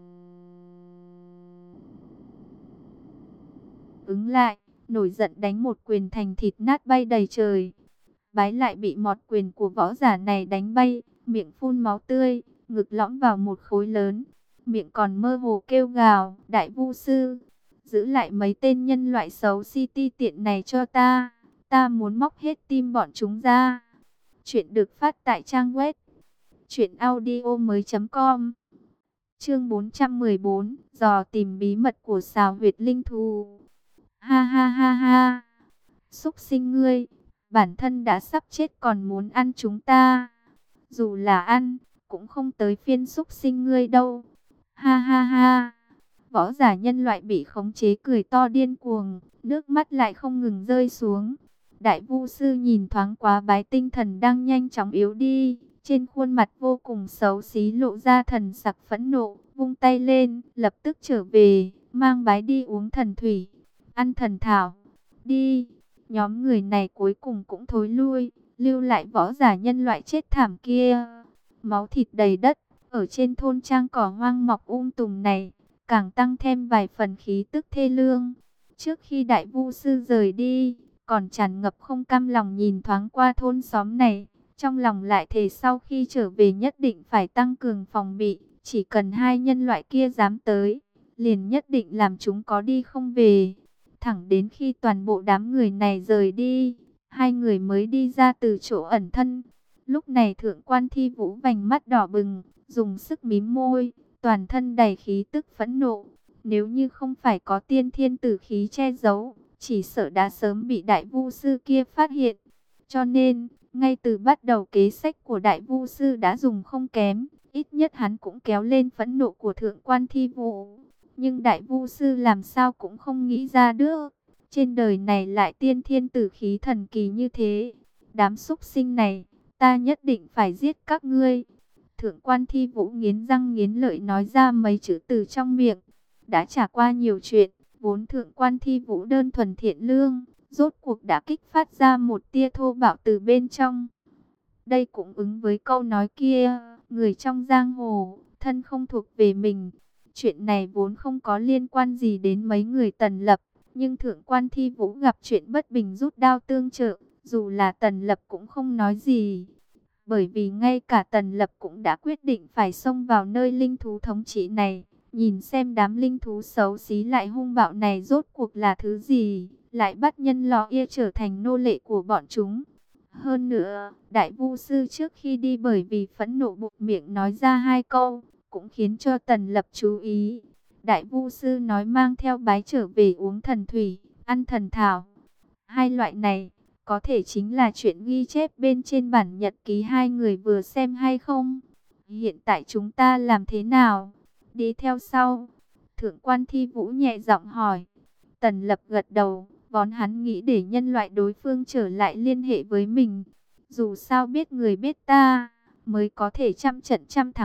ứng lại, nổi giận đánh một quyền thành thịt nát bay đầy trời. Bái lại bị một quyền của võ giả này đánh bay, miệng phun máu tươi, ngực lõm vào một khối lớn, miệng còn mơ hồ kêu gào, đại vu sư, giữ lại mấy tên nhân loại xấu xí ti tiện này cho ta, ta muốn móc hết tim bọn chúng ra. Chuyện được phát tại trang web truyện audio mới chấm com. Chương bốn trăm mười bốn, dò tìm bí mật của Sào huyệt linh thú. Ha ha ha ha. Xúc sinh ngươi, bản thân đã sắp chết còn muốn ăn chúng ta. Dù là ăn, cũng không tới phiên xúc sinh ngươi đâu. Ha ha ha. Võ giả nhân loại bị khống chế cười to điên cuồng, nước mắt lại không ngừng rơi xuống. Đại vu sư nhìn thoáng qua bái tinh thần đang nhanh chóng yếu đi, trên khuôn mặt vô cùng xấu xí lộ ra thần sắc phẫn nộ, vung tay lên, lập tức trở về, mang bái đi uống thần thủy, ăn thần thảo, đi. Nhóm người này cuối cùng cũng thối lui, lưu lại võ giả nhân loại chết thảm kia. Máu thịt đầy đất, ở trên thôn trang cỏ hoang mọc um tùm này, càng tăng thêm vài phần khí tức thê lương. Trước khi đại vu sư rời đi, còn tràn ngập không cam lòng nhìn thoáng qua thôn xóm này, trong lòng lại thề sau khi trở về nhất định phải tăng cường phòng bị, chỉ cần hai nhân loại kia dám tới, liền nhất định làm chúng có đi không về. Thẳng đến khi toàn bộ đám người này rời đi, hai người mới đi ra từ chỗ ẩn thân. Lúc này thượng quan Thi Vũ vành mắt đỏ bừng, dùng sức mím môi, toàn thân đầy khí tức phẫn nộ. Nếu như không phải có tiên thiên tử khí che giấu, chỉ sợ đã sớm bị đại vu sư kia phát hiện. Cho nên, ngay từ bắt đầu kế sách của đại vu sư đã dùng không kém, ít nhất hắn cũng kéo lên phẫn nộ của thượng quan Thi Vũ. Nhưng đại vu sư làm sao cũng không nghĩ ra được, trên đời này lại tiên thiên tử khí thần kỳ như thế. Đám súc sinh này, ta nhất định phải giết các ngươi. Thượng quan Thi Vũ nghiến răng nghiến lợi nói ra mấy chữ từ trong miệng. Đã trải qua nhiều chuyện, vốn thượng quan Thi Vũ đơn thuần thiện lương, rốt cuộc đã kích phát ra một tia thô bạo từ bên trong. Đây cũng ứng với câu nói kia, người trong giang hồ, thân không thuộc về mình. Chuyện này vốn không có liên quan gì đến mấy người Tần Lập, nhưng thượng quan Thi Vũ gặp chuyện bất bình rút đao tương trợ, dù là Tần Lập cũng không nói gì. Bởi vì ngay cả Tần Lập cũng đã quyết định phải xông vào nơi linh thú thống trị này, nhìn xem đám linh thú xấu xí lại hung bạo này rốt cuộc là thứ gì, lại bắt nhân lò ia trở thành nô lệ của bọn chúng. Hơn nữa, đại vu sư trước khi đi bởi vì phẫn nộ buột miệng nói ra hai câu, cũng khiến cho Tần Lập chú ý. Đại vu sư nói mang theo bái trở về uống thần thủy, ăn thần thảo. Hai loại này, có thể chính là chuyện ghi chép bên trên bản nhật ký hai người vừa xem hay không? Hiện tại chúng ta làm thế nào? Đi theo sau. Thượng quan Thi Vũ nhẹ giọng hỏi. Tần Lập gật đầu, vốn hắn nghĩ để nhân loại đối phương trở lại liên hệ với mình. Dù sao biết người biết ta, mới có thể trăm trận trăm thắng.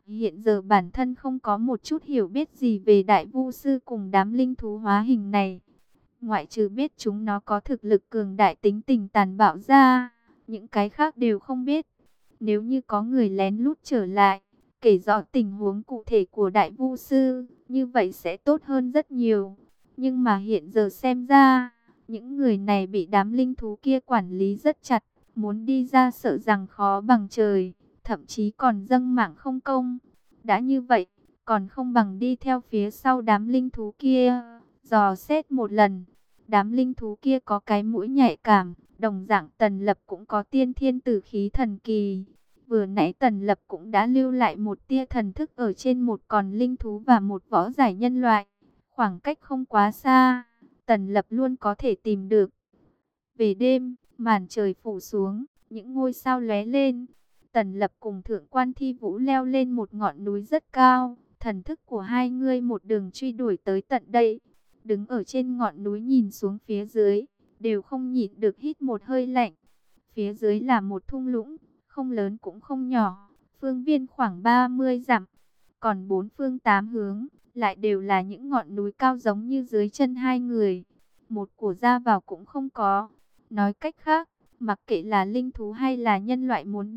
Hiện giờ bản thân không có một chút hiểu biết gì về đại vu sư cùng đám linh thú hóa hình này. Ngoại trừ biết chúng nó có thực lực cường đại, tính tình tàn bạo ra, những cái khác đều không biết. Nếu như có người lén lút trở lại, kể rõ tình huống cụ thể của đại vu sư, như vậy sẽ tốt hơn rất nhiều. Nhưng mà hiện giờ xem ra, những người này bị đám linh thú kia quản lý rất chặt, muốn đi ra sợ rằng khó bằng trời, thậm chí còn dâng mạng không công. Đã như vậy, còn không bằng đi theo phía sau đám linh thú kia, dò xét một lần. Đám linh thú kia có cái mũi nhạy cảm, đồng dạng Tần Lập cũng có tiên thiên tử khí thần kỳ. Vừa nãy Tần Lập cũng đã lưu lại một tia thần thức ở trên một con linh thú và một võ giả nhân loại. Khoảng cách không quá xa, Tần Lập luôn có thể tìm được. Về đêm, màn trời phủ xuống, những ngôi sao lóe lên. Tần Lập cùng Thượng Quan Thi Vũ leo lên một ngọn núi rất cao. Thần thức của hai người một đường truy đuổi tới tận đây. Đứng ở trên ngọn núi nhìn xuống phía dưới, đều không nhịn được hít một hơi lạnh. Phía dưới là một thung lũng, không lớn cũng không nhỏ, phương viên khoảng ba mươi dặm. Còn bốn phương tám hướng, lại đều là những ngọn núi cao giống như dưới chân hai người. Một của ra vào cũng không có. Nói cách khác, mặc kệ là linh thú hay là nhân loại muốn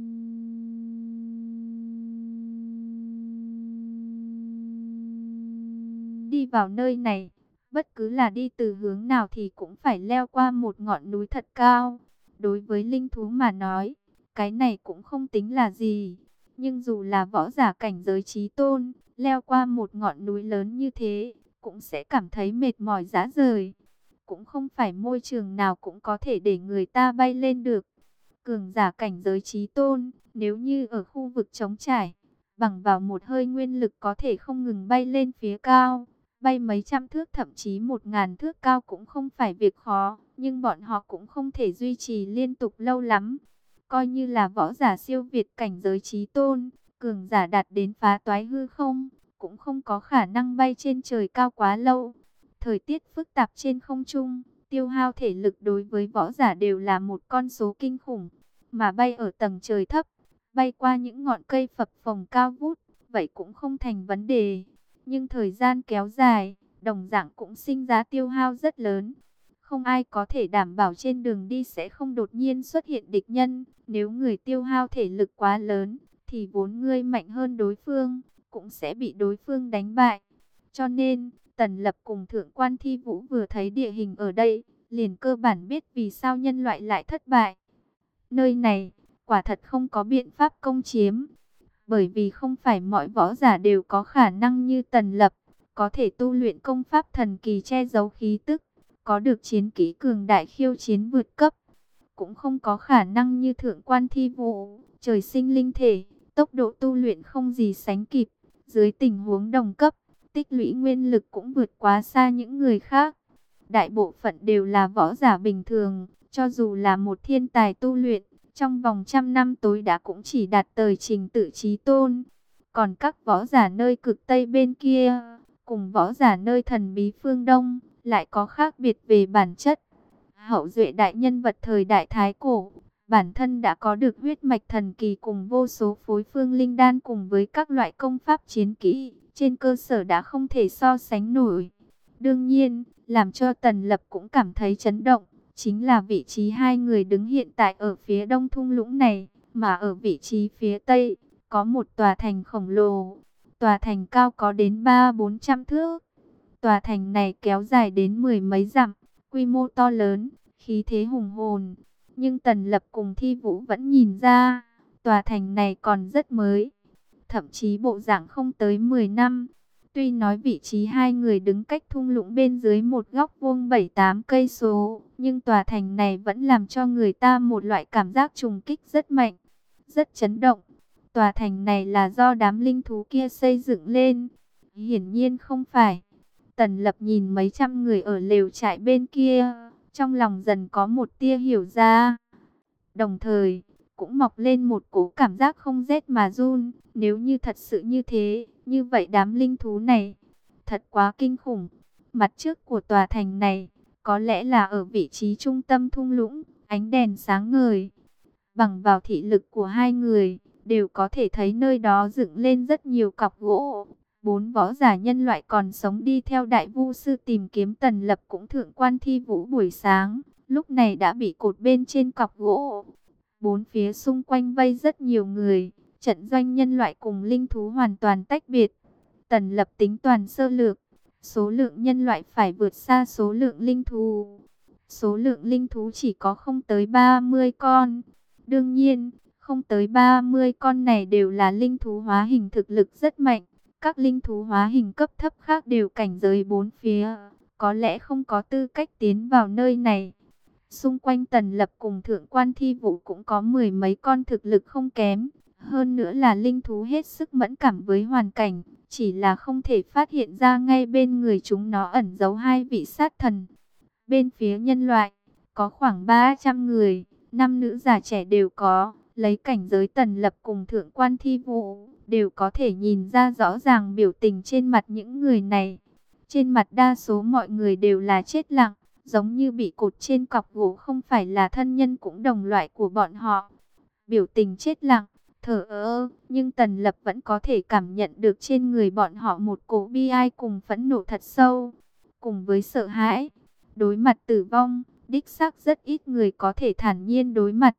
đi vào nơi này, bất cứ là đi từ hướng nào thì cũng phải leo qua một ngọn núi thật cao. Đối với linh thú mà nói, cái này cũng không tính là gì. Nhưng dù là võ giả cảnh giới chí tôn, leo qua một ngọn núi lớn như thế, cũng sẽ cảm thấy mệt mỏi rã rời. Cũng không phải môi trường nào cũng có thể để người ta bay lên được. Cường giả cảnh giới chí tôn, nếu như ở khu vực trống trải, bằng vào một hơi nguyên lực có thể không ngừng bay lên phía cao. Bay mấy trăm thước thậm chí một ngàn thước cao cũng không phải việc khó, nhưng bọn họ cũng không thể duy trì liên tục lâu lắm. Coi như là võ giả siêu việt cảnh giới chí tôn, cường giả đạt đến phá toái hư không, cũng không có khả năng bay trên trời cao quá lâu. Thời tiết phức tạp trên không trung, tiêu hao thể lực đối với võ giả đều là một con số kinh khủng. Mà bay ở tầng trời thấp, bay qua những ngọn cây phập phồng cao vút, vậy cũng không thành vấn đề. Nhưng thời gian kéo dài, đồng dạng cũng sinh ra tiêu hao rất lớn. Không ai có thể đảm bảo trên đường đi sẽ không đột nhiên xuất hiện địch nhân. Nếu người tiêu hao thể lực quá lớn, thì vốn ngươi mạnh hơn đối phương, cũng sẽ bị đối phương đánh bại. Cho nên, Tần Lập cùng Thượng Quan Thi Vũ vừa thấy địa hình ở đây, liền cơ bản biết vì sao nhân loại lại thất bại. Nơi này, quả thật không có biện pháp công chiếm. Bởi vì không phải mọi võ giả đều có khả năng như Tần Lập, có thể tu luyện công pháp thần kỳ che giấu khí tức, có được chiến kỹ cường đại khiêu chiến vượt cấp. Cũng không có khả năng như Thượng Quan Thi Vũ, trời sinh linh thể, tốc độ tu luyện không gì sánh kịp. Dưới tình huống đồng cấp, tích lũy nguyên lực cũng vượt quá xa những người khác. Đại bộ phận đều là võ giả bình thường, cho dù là một thiên tài tu luyện, trong vòng trăm năm tối đã cũng chỉ đạt tới trình tự chí tôn. Còn các võ giả nơi cực Tây bên kia, cùng võ giả nơi thần bí phương Đông, lại có khác biệt về bản chất. Hậu duệ đại nhân vật thời đại Thái Cổ, bản thân đã có được huyết mạch thần kỳ cùng vô số phối phương linh đan cùng với các loại công pháp chiến kỹ, trên cơ sở đã không thể so sánh nổi. Đương nhiên, làm cho Tần Lập cũng cảm thấy chấn động, chính là vị trí hai người đứng hiện tại ở phía đông thung lũng này, mà ở vị trí phía tây, có một tòa thành khổng lồ. Tòa thành cao có đến ba bốn trăm thước. Tòa thành này kéo dài đến mười mấy dặm, quy mô to lớn, khí thế hùng hồn. Nhưng Tần Lập cùng Thi Vũ vẫn nhìn ra, tòa thành này còn rất mới, thậm chí bộ dạng không tới mười năm. Tuy nói vị trí hai người đứng cách thung lũng bên dưới một góc vuông bảy tám cây số, nhưng tòa thành này vẫn làm cho người ta một loại cảm giác trùng kích rất mạnh, rất chấn động. Tòa thành này là do đám linh thú kia xây dựng lên? Hiển nhiên không phải. Tần Lập nhìn mấy trăm người ở lều trại bên kia, trong lòng dần có một tia hiểu ra. Đồng thời, cũng mọc lên một cố cảm giác không rét mà run. Nếu như thật sự như thế, như vậy đám linh thú này thật quá kinh khủng. Mặt trước của tòa thành này, có lẽ là ở vị trí trung tâm thung lũng, ánh đèn sáng ngời. Bằng vào thị lực của hai người, đều có thể thấy nơi đó dựng lên rất nhiều cọc gỗ. Bốn võ giả nhân loại còn sống đi theo Đại Vu Sư tìm kiếm Tần Lập cũng thượng quan Thi Vũ buổi sáng, lúc này đã bị cột bên trên cọc gỗ. Bốn phía xung quanh vây rất nhiều người, trận doanh nhân loại cùng linh thú hoàn toàn tách biệt. Tần Lập tính toàn sơ lược, số lượng nhân loại phải vượt xa số lượng linh thú. Số lượng linh thú chỉ có không tới ba mươi con. Đương nhiên, không tới ba mươi con này đều là linh thú hóa hình thực lực rất mạnh. Các linh thú hóa hình cấp thấp khác đều cảnh giới bốn phía, có lẽ không có tư cách tiến vào nơi này. Xung quanh Tần Lập cùng Thượng quan Thi Vũ cũng có mười mấy con thực lực không kém. Hơn nữa là linh thú hết sức mẫn cảm với hoàn cảnh, chỉ là không thể phát hiện ra ngay bên người chúng nó ẩn giấu hai vị sát thần. Bên phía nhân loại, có khoảng ba trăm người, nam nữ già trẻ đều có, lấy cảnh giới Tần Lập cùng Thượng quan Thi Vũ, đều có thể nhìn ra rõ ràng biểu tình trên mặt những người này. Trên mặt đa số mọi người đều là chết lặng, giống như bị cột trên cọc gỗ, không phải là thân nhân cũng đồng loại của bọn họ. Biểu tình chết lặng, thờ ơ, nhưng Tần Lập vẫn có thể cảm nhận được trên người bọn họ một cỗ bi ai cùng phẫn nộ thật sâu, cùng với sợ hãi. Đối mặt tử vong, đích xác rất ít người có thể thản nhiên đối mặt.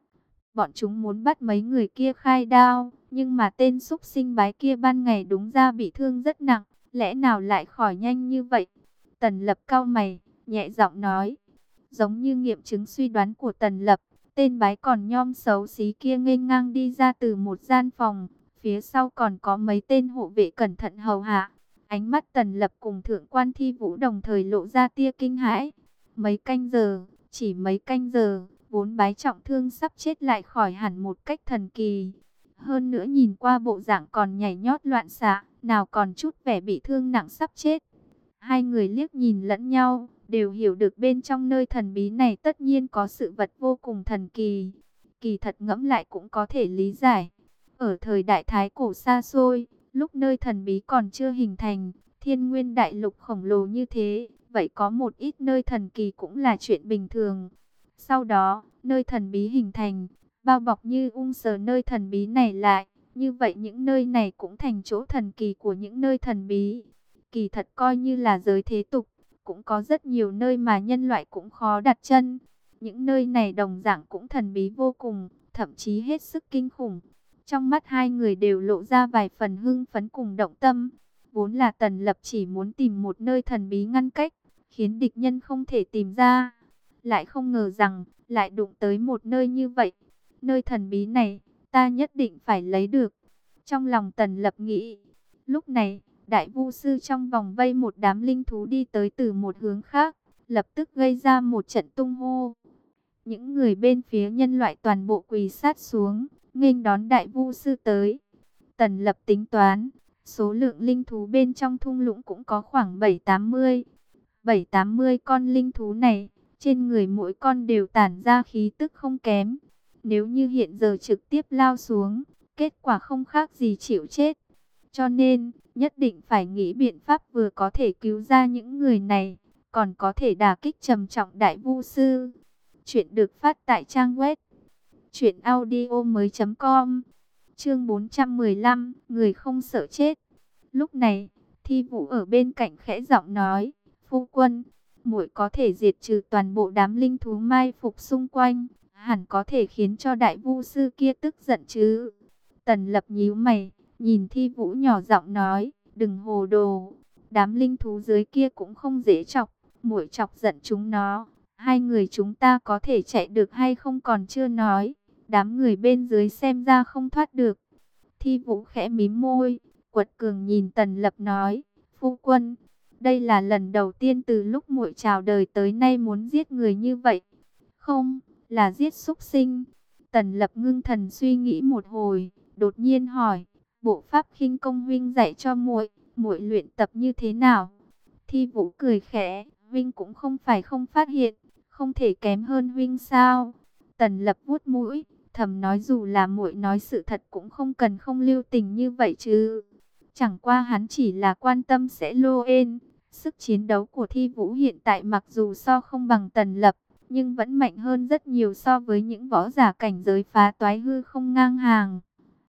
Bọn chúng muốn bắt mấy người kia khai đao, nhưng mà tên súc sinh bái kia ban ngày đúng ra bị thương rất nặng, lẽ nào lại khỏi nhanh như vậy? Tần Lập cau mày, nhẹ giọng nói. Giống như nghiệm chứng suy đoán của Tần Lập, tên bái còn nhom xấu xí kia nghênh ngang đi ra từ một gian phòng, phía sau còn có mấy tên hộ vệ cẩn thận hầu hạ. Ánh mắt Tần Lập cùng Thượng quan Thi Vũ đồng thời lộ ra tia kinh hãi. Mấy canh giờ, chỉ mấy canh giờ, vốn bái trọng thương sắp chết lại khỏi hẳn một cách thần kỳ. Hơn nữa nhìn qua bộ dạng còn nhảy nhót loạn xạ, nào còn chút vẻ bị thương nặng sắp chết. Hai người liếc nhìn lẫn nhau, đều hiểu được bên trong nơi thần bí này tất nhiên có sự vật vô cùng thần kỳ. Kỳ thật ngẫm lại cũng có thể lý giải. Ở thời đại Thái Cổ xa xôi, lúc nơi thần bí còn chưa hình thành, thiên nguyên đại lục khổng lồ như thế, vậy có một ít nơi thần kỳ cũng là chuyện bình thường. Sau đó, nơi thần bí hình thành, bao bọc như ung sờ nơi thần bí này lại, như vậy những nơi này cũng thành chỗ thần kỳ của những nơi thần bí. Kỳ thật coi như là giới thế tục, cũng có rất nhiều nơi mà nhân loại cũng khó đặt chân. Những nơi này đồng dạng cũng thần bí vô cùng, thậm chí hết sức kinh khủng. Trong mắt hai người đều lộ ra vài phần hưng phấn cùng động tâm. Vốn là Tần Lập chỉ muốn tìm một nơi thần bí ngăn cách, khiến địch nhân không thể tìm ra. Lại không ngờ rằng, lại đụng tới một nơi như vậy. Nơi thần bí này, ta nhất định phải lấy được. Trong lòng Tần Lập nghĩ. Lúc này, Đại Vu Sư trong vòng vây một đám linh thú đi tới từ một hướng khác, lập tức gây ra một trận tung hô. Những người bên phía nhân loại toàn bộ quỳ sát xuống, nghênh đón Đại Vu Sư tới. Tần Lập tính toán, số lượng linh thú bên trong thung lũng cũng có khoảng bảy tám mươi. bảy tám mươi con linh thú này, trên người mỗi con đều tản ra khí tức không kém. Nếu như hiện giờ trực tiếp lao xuống, kết quả không khác gì chịu chết. Cho nên, nhất định phải nghĩ biện pháp vừa có thể cứu ra những người này, còn có thể đả kích trầm trọng Đại Vu Sư. Chuyện được phát tại trang web truyện audio mới chấm com. Chương bốn trăm mười lăm, người không sợ chết. Lúc này, Thi Vũ ở bên cạnh khẽ giọng nói, phu quân, muội có thể diệt trừ toàn bộ đám linh thú mai phục xung quanh, hẳn có thể khiến cho Đại Vu Sư kia tức giận chứ. Tần Lập nhíu mày, nhìn Thi Vũ nhỏ giọng nói, đừng hồ đồ, đám linh thú dưới kia cũng không dễ chọc, muội chọc giận chúng nó, hai người chúng ta có thể chạy được hay không còn chưa nói, đám người bên dưới xem ra không thoát được. Thi Vũ khẽ mím môi, quật cường nhìn Tần Lập nói, phu quân, đây là lần đầu tiên từ lúc muội chào đời tới nay muốn giết người như vậy. Không, là giết súc sinh. Tần Lập ngưng thần suy nghĩ một hồi, đột nhiên hỏi, bộ pháp khinh công huynh dạy cho muội, muội luyện tập như thế nào? Thi Vũ cười khẽ, huynh cũng không phải không phát hiện, không thể kém hơn huynh sao? Tần Lập vuốt mũi, thầm nói dù là muội nói sự thật cũng không cần không lưu tình như vậy chứ. Chẳng qua hắn chỉ là quan tâm sẽ lô ên. Sức chiến đấu của Thi Vũ hiện tại mặc dù so không bằng Tần Lập, nhưng vẫn mạnh hơn rất nhiều so với những võ giả cảnh giới phá toái hư không ngang hàng.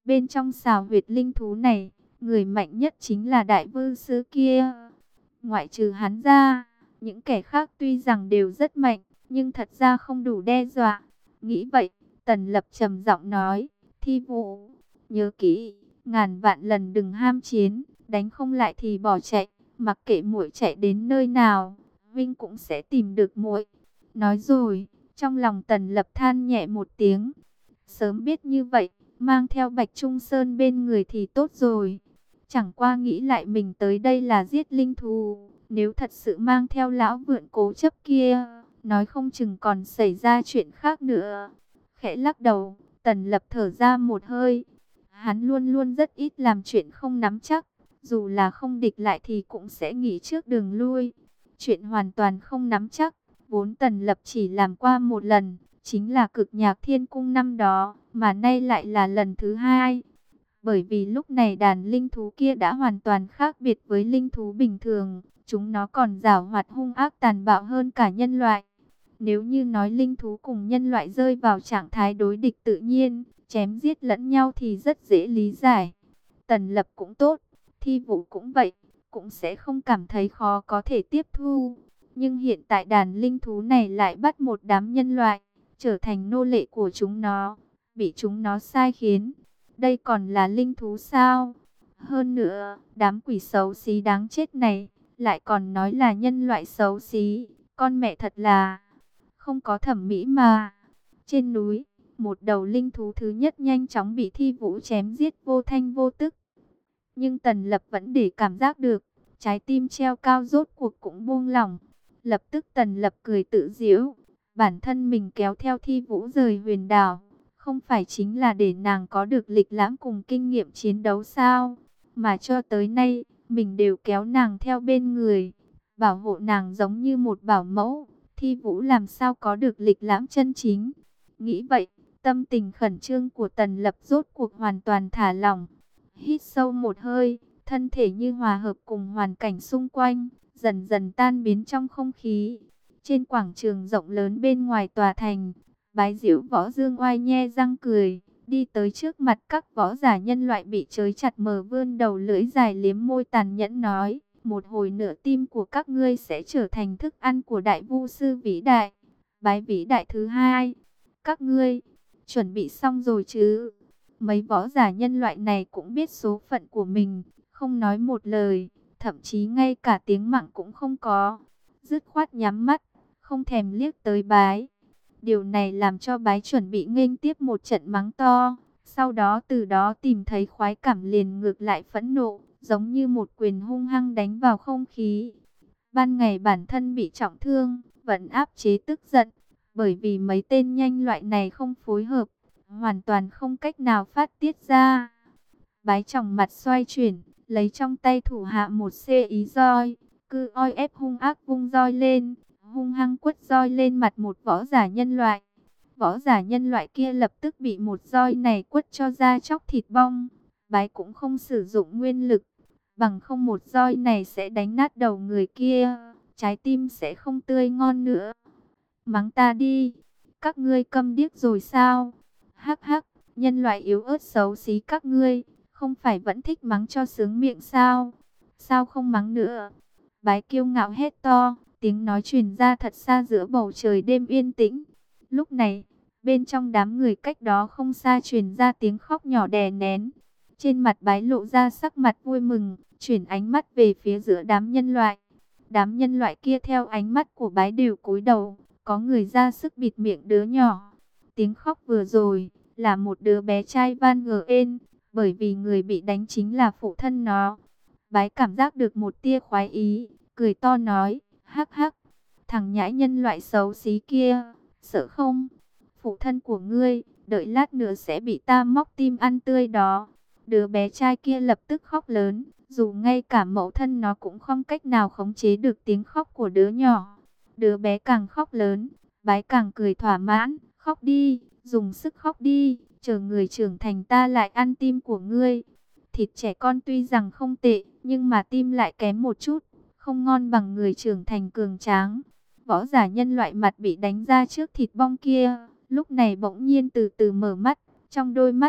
Bên trong xào huyệt linh thú này, người mạnh nhất chính là đại vương sư kia. Ngoại trừ hắn ra, những kẻ khác tuy rằng đều rất mạnh, nhưng thật ra không đủ đe dọa. Nghĩ vậy, Tần Lập trầm giọng nói, Thi Vũ, nhớ kỹ, ngàn vạn lần đừng ham chiến, đánh không lại thì bỏ chạy, mặc kệ muội chạy đến nơi nào, Vinh cũng sẽ tìm được muội. Nói rồi, trong lòng Tần Lập than nhẹ một tiếng, sớm biết như vậy, mang theo Bạch Trung Sơn bên người thì tốt rồi. Chẳng qua nghĩ lại mình tới đây là giết linh thú, nếu thật sự mang theo lão vượn cố chấp kia, nói không chừng còn xảy ra chuyện khác nữa. Khẽ lắc đầu, Tần Lập thở ra một hơi. Hắn luôn luôn rất ít làm chuyện không nắm chắc, dù là không địch lại thì cũng sẽ nghĩ trước đường lui. Chuyện hoàn toàn không nắm chắc, vốn Tần Lập chỉ làm qua một lần, chính là Cực Nhạc Thiên Cung năm đó, mà nay lại là lần thứ hai. Bởi vì lúc này đàn linh thú kia đã hoàn toàn khác biệt với linh thú bình thường, chúng nó còn giảo hoạt hung ác tàn bạo hơn cả nhân loại. Nếu như nói linh thú cùng nhân loại rơi vào trạng thái đối địch tự nhiên, chém giết lẫn nhau thì rất dễ lý giải. Tần Lập cũng tốt, Thi Vũ cũng vậy, cũng sẽ không cảm thấy khó có thể tiếp thu. Nhưng hiện tại đàn linh thú này lại bắt một đám nhân loại, trở thành nô lệ của chúng nó, bị chúng nó sai khiến. Đây còn là linh thú sao? Hơn nữa, đám quỷ xấu xí đáng chết này, lại còn nói là nhân loại xấu xí, con mẹ thật là không có thẩm mỹ mà. Trên núi, một đầu linh thú thứ nhất nhanh chóng bị Thi Vũ chém giết vô thanh vô tức. Nhưng Tần Lập vẫn để cảm giác được, trái tim treo cao rốt cuộc cũng buông lỏng. Lập tức Tần Lập cười tự giễu, bản thân mình kéo theo Thi Vũ rời huyền đảo, không phải chính là để nàng có được lịch lãm cùng kinh nghiệm chiến đấu sao? Mà cho tới nay, mình đều kéo nàng theo bên người, bảo hộ nàng giống như một bảo mẫu. Thi Vũ làm sao có được lịch lãm chân chính? Nghĩ vậy, tâm tình khẩn trương của Tần Lập rốt cuộc hoàn toàn thả lỏng. Hít sâu một hơi, thân thể như hòa hợp cùng hoàn cảnh xung quanh, dần dần tan biến trong không khí. Trên quảng trường rộng lớn bên ngoài tòa thành, Bái Diễu Võ Dương oai nhe răng cười, đi tới trước mặt các võ giả nhân loại bị trói chặt, mờ vươn đầu lưỡi dài liếm môi tàn nhẫn nói, một hồi nữa tim của các ngươi sẽ trở thành thức ăn của đại vu sư vĩ đại, Bái vĩ đại thứ hai. Các ngươi chuẩn bị xong rồi chứ? Mấy võ giả nhân loại này cũng biết số phận của mình, không nói một lời, thậm chí ngay cả tiếng mặng cũng không có, dứt khoát nhắm mắt, không thèm liếc tới Bái. Điều này làm cho Bái chuẩn bị nghênh tiếp một trận mắng to, sau đó từ đó tìm thấy khoái cảm liền ngược lại phẫn nộ, giống như một quyền hung hăng đánh vào không khí. Ban ngày bản thân bị trọng thương, vẫn áp chế tức giận, bởi vì mấy tên nhanh loại này không phối hợp, hoàn toàn không cách nào phát tiết ra. Bái tròng mặt xoay chuyển, lấy trong tay thủ hạ một xê ý roi, cứ oi ép hung ác vung roi lên, hung hăng quất roi lên mặt một võ giả nhân loại. Võ giả nhân loại kia lập tức bị một roi này quất cho da chóc thịt bong. Bái cũng không sử dụng nguyên lực, bằng không một roi này sẽ đánh nát đầu người kia, trái tim sẽ không tươi ngon nữa. Mắng ta đi, các ngươi câm điếc rồi sao? Hắc hắc, nhân loại yếu ớt xấu xí các ngươi, không phải vẫn thích mắng cho sướng miệng sao? Sao không mắng nữa? Bái kiêu ngạo hét to, tiếng nói truyền ra thật xa giữa bầu trời đêm yên tĩnh. Lúc này, bên trong đám người cách đó không xa truyền ra tiếng khóc nhỏ đè nén. Trên mặt Bái lộ ra sắc mặt vui mừng, chuyển ánh mắt về phía giữa đám nhân loại. Đám nhân loại kia theo ánh mắt của Bái đều cúi đầu, có người ra sức bịt miệng đứa nhỏ. Tiếng khóc vừa rồi là một đứa bé trai Van Gen, bởi vì người bị đánh chính là phụ thân nó. Bái cảm giác được một tia khoái ý, cười to nói, hắc hắc, thằng nhãi nhân loại xấu xí kia, sợ không? Phụ thân của ngươi, đợi lát nữa sẽ bị ta móc tim ăn tươi đó. Đứa bé trai kia lập tức khóc lớn, dù ngay cả mẫu thân nó cũng không cách nào khống chế được tiếng khóc của đứa nhỏ. Đứa bé càng khóc lớn, Bái càng cười thỏa mãn, khóc đi, dùng sức khóc đi, chờ người trưởng thành ta lại ăn tim của ngươi. Thịt trẻ con tuy rằng không tệ, nhưng mà tim lại kém một chút, không ngon bằng người trưởng thành cường tráng. Võ giả nhân loại mặt bị đánh ra trước thịt bong kia, lúc này bỗng nhiên từ từ mở mắt, trong đôi mắt,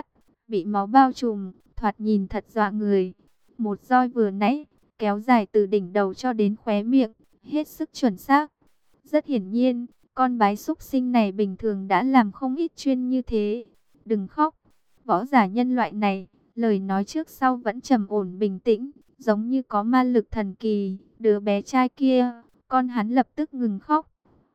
bị máu bao trùm, thoạt nhìn thật dọa người. Một roi vừa nãy, kéo dài từ đỉnh đầu cho đến khóe miệng, hết sức chuẩn xác. Rất hiển nhiên, con bái súc sinh này bình thường đã làm không ít chuyên như thế. Đừng khóc, võ giả nhân loại này, lời nói trước sau vẫn trầm ổn bình tĩnh, giống như có ma lực thần kỳ. Đứa bé trai kia, con hắn lập tức ngừng khóc,